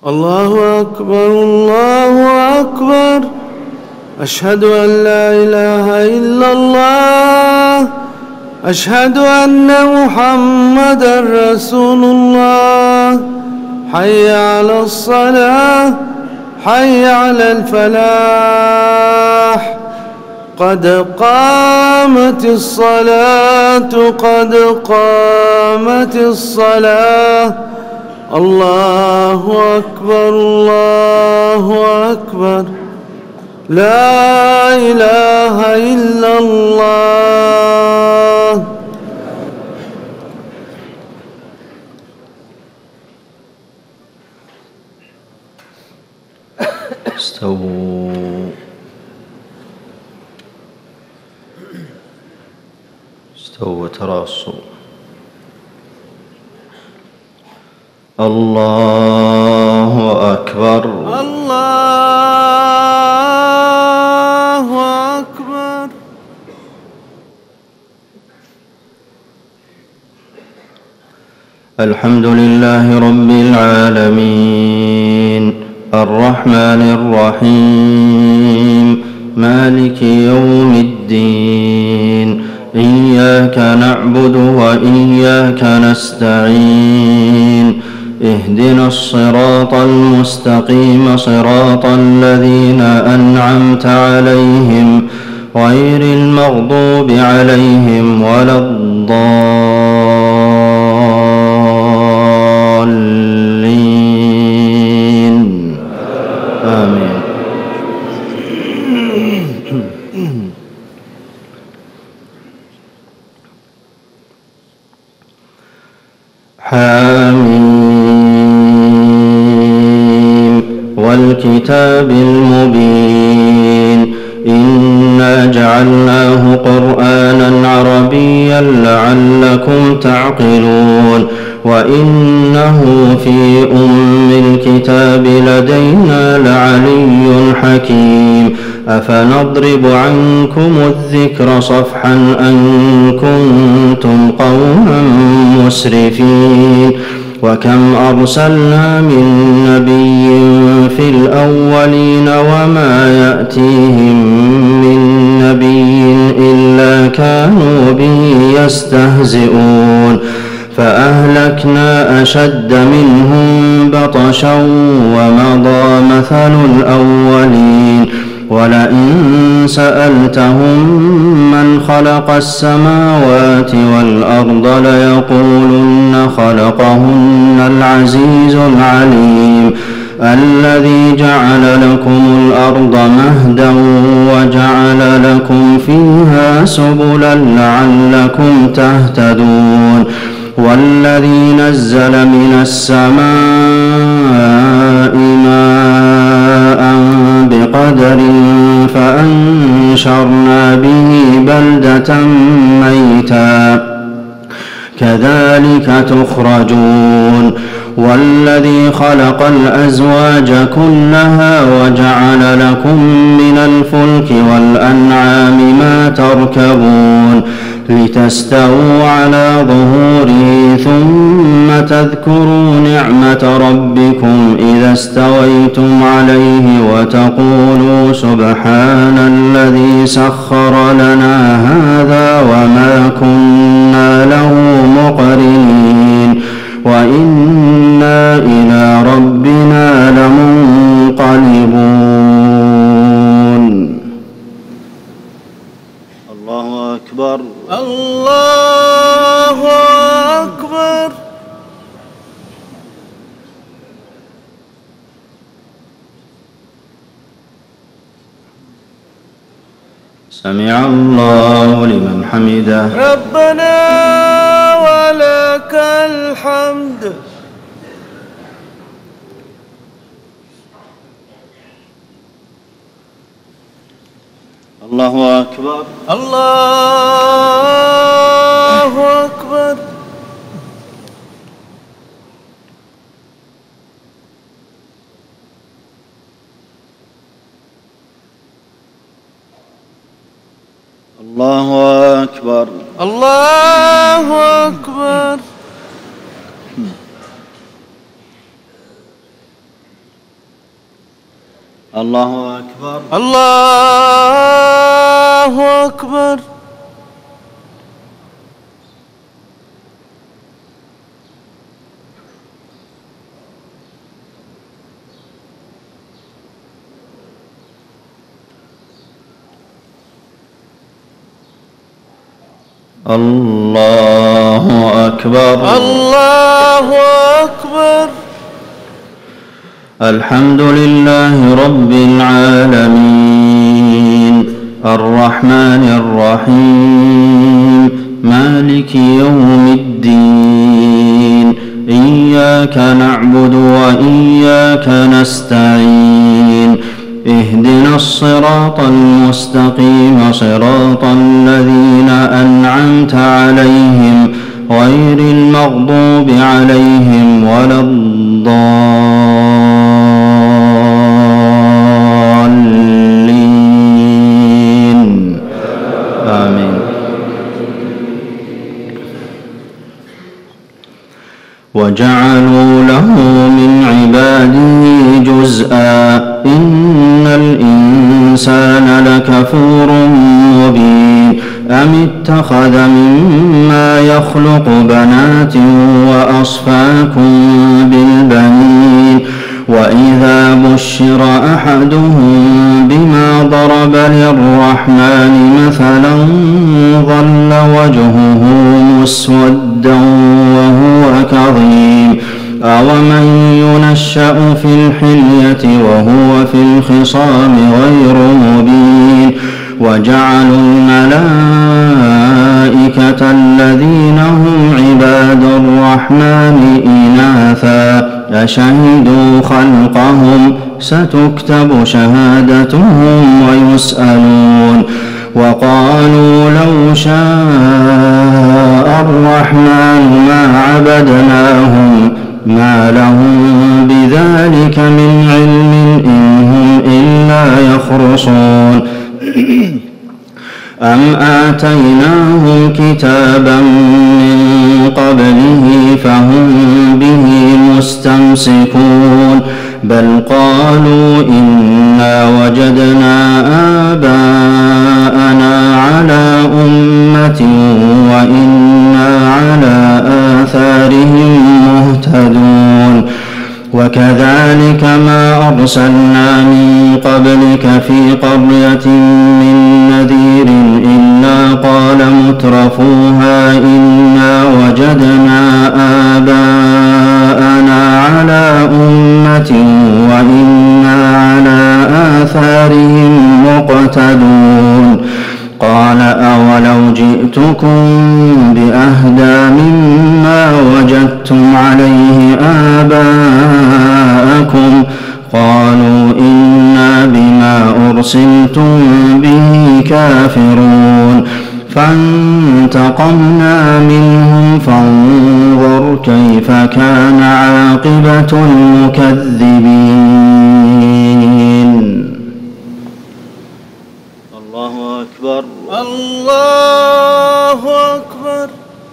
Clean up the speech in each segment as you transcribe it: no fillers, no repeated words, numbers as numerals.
الله أكبر الله أكبر. أشهد أن لا إله إلا الله. أشهد أن محمدًا رسول الله. حي على الصلاة، حي على الفلاح. قد قامت الصلاة، قد قامت الصلاة. الله أكبر الله أكبر. لا إله إلا الله. استووا وتراصوا. الله أكبر الله أكبر. الحمد لله رب العالمين الرحمن الرحيم مالك يوم الدين. إياك نعبد وإياك نستعين. اهدنا الصراط المستقيم صراط الذين أنعمت عليهم غير المغضوب عليهم ولا الضالين. آمين. حاميم والكتاب المبين. إنا جعلناه قرآنا عربيا لعلكم تعقلون. وإنه في أم الكتاب لدينا لعلي حكيم. أفنضرب عنكم الذكر صفحا أن كنتم قوما مسرفين. وكم أرسلنا من نبي في الأولين وما يأتيهم من نبي إلا كانوا به يستهزئون. فأهلكنا أشد منهم بطشا ومضى مثل الأولين. ولئن سألتهم من خلق السماوات والأرض ليقولن خلقهن العزيز العليم. الذي جعل لكم الأرض مهدا وجعل لكم فيها سبلا لعلكم تهتدون. والذي نزل من السماء ماء بقدر فأنشرنا به بلدة ميتا كذلك تخرجون. والذي خلق الأزواج كلها وجعل لكم من الفلك والأنعام ما تركبون لتستووا على ظهوره ثم تذكروا نعمة ربكم إذا استويتم عليه وتقولوا سبحان الذي سخر لنا هذا وما كنا له مقرنين وإنا إلى ربنا لمنقلبون. الله أكبر الله أكبر. سمع الله لمن حمده. ربنا ولك الحمد. الله أكبر الله أكبر. الله أكبر الله أكبر. الله أكبر. الله أكبر. الله أكبر. الله أكبر. الحمد لله رب العالمين الرحمن الرحيم مالك يوم الدين إياك نعبد وإياك نستعين اهدنا الصراط المستقيم صراط الذين أنعمت عليهم غير المغضوب عليهم ولا الضالين آمين. وجعلوا له من عباده جزءا إن الإنسان لكفور مبين أم اتخذ مما يخلق بنات وأصفاكم بالبنين وإذا بشر أحدهم بما ضرب للرحمن مثلا ظل وجهه مسودا وهو كظيم أومن ينشأ في الحلية وهو في الخصام غير مبين وجعلوا الملائكة الذين هم عباد الرحمن إناثا أشهدوا خلقهم ستكتب شهادتهم ويسألون وقالوا لو شاء الرحمن ما عبدناهم ما لهم بذلك من علم إن هم إلا يخرصون أم آتيناهم كتابا من قبله فهم به مستمسكون بل قالوا إنا وجدنا آباءنا على أمة وإنا على آثارهم مهتدون وكذلك ما أرسلنا من قبلك في قرية من نذير إلا قال مترفوها إنا وجدنا آباءنا على أمة وإنا على آثارهم مقتدون قال أولو جئتكم بأهدى مما وجدتم عليه آباءكم قالوا إنا بما أرسلتم به كافرون فانتقمنا منهم فانظر كيف كان عاقبة المكذبين. الله أكبر. الله أكبر.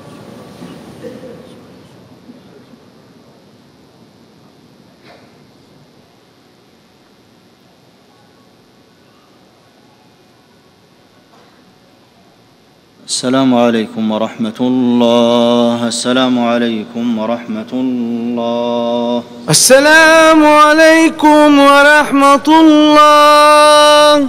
السلام عليكم ورحمة الله. السلام عليكم ورحمة الله. السلام عليكم ورحمة الله.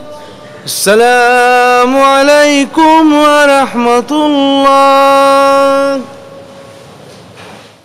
السلام عليكم ورحمة الله.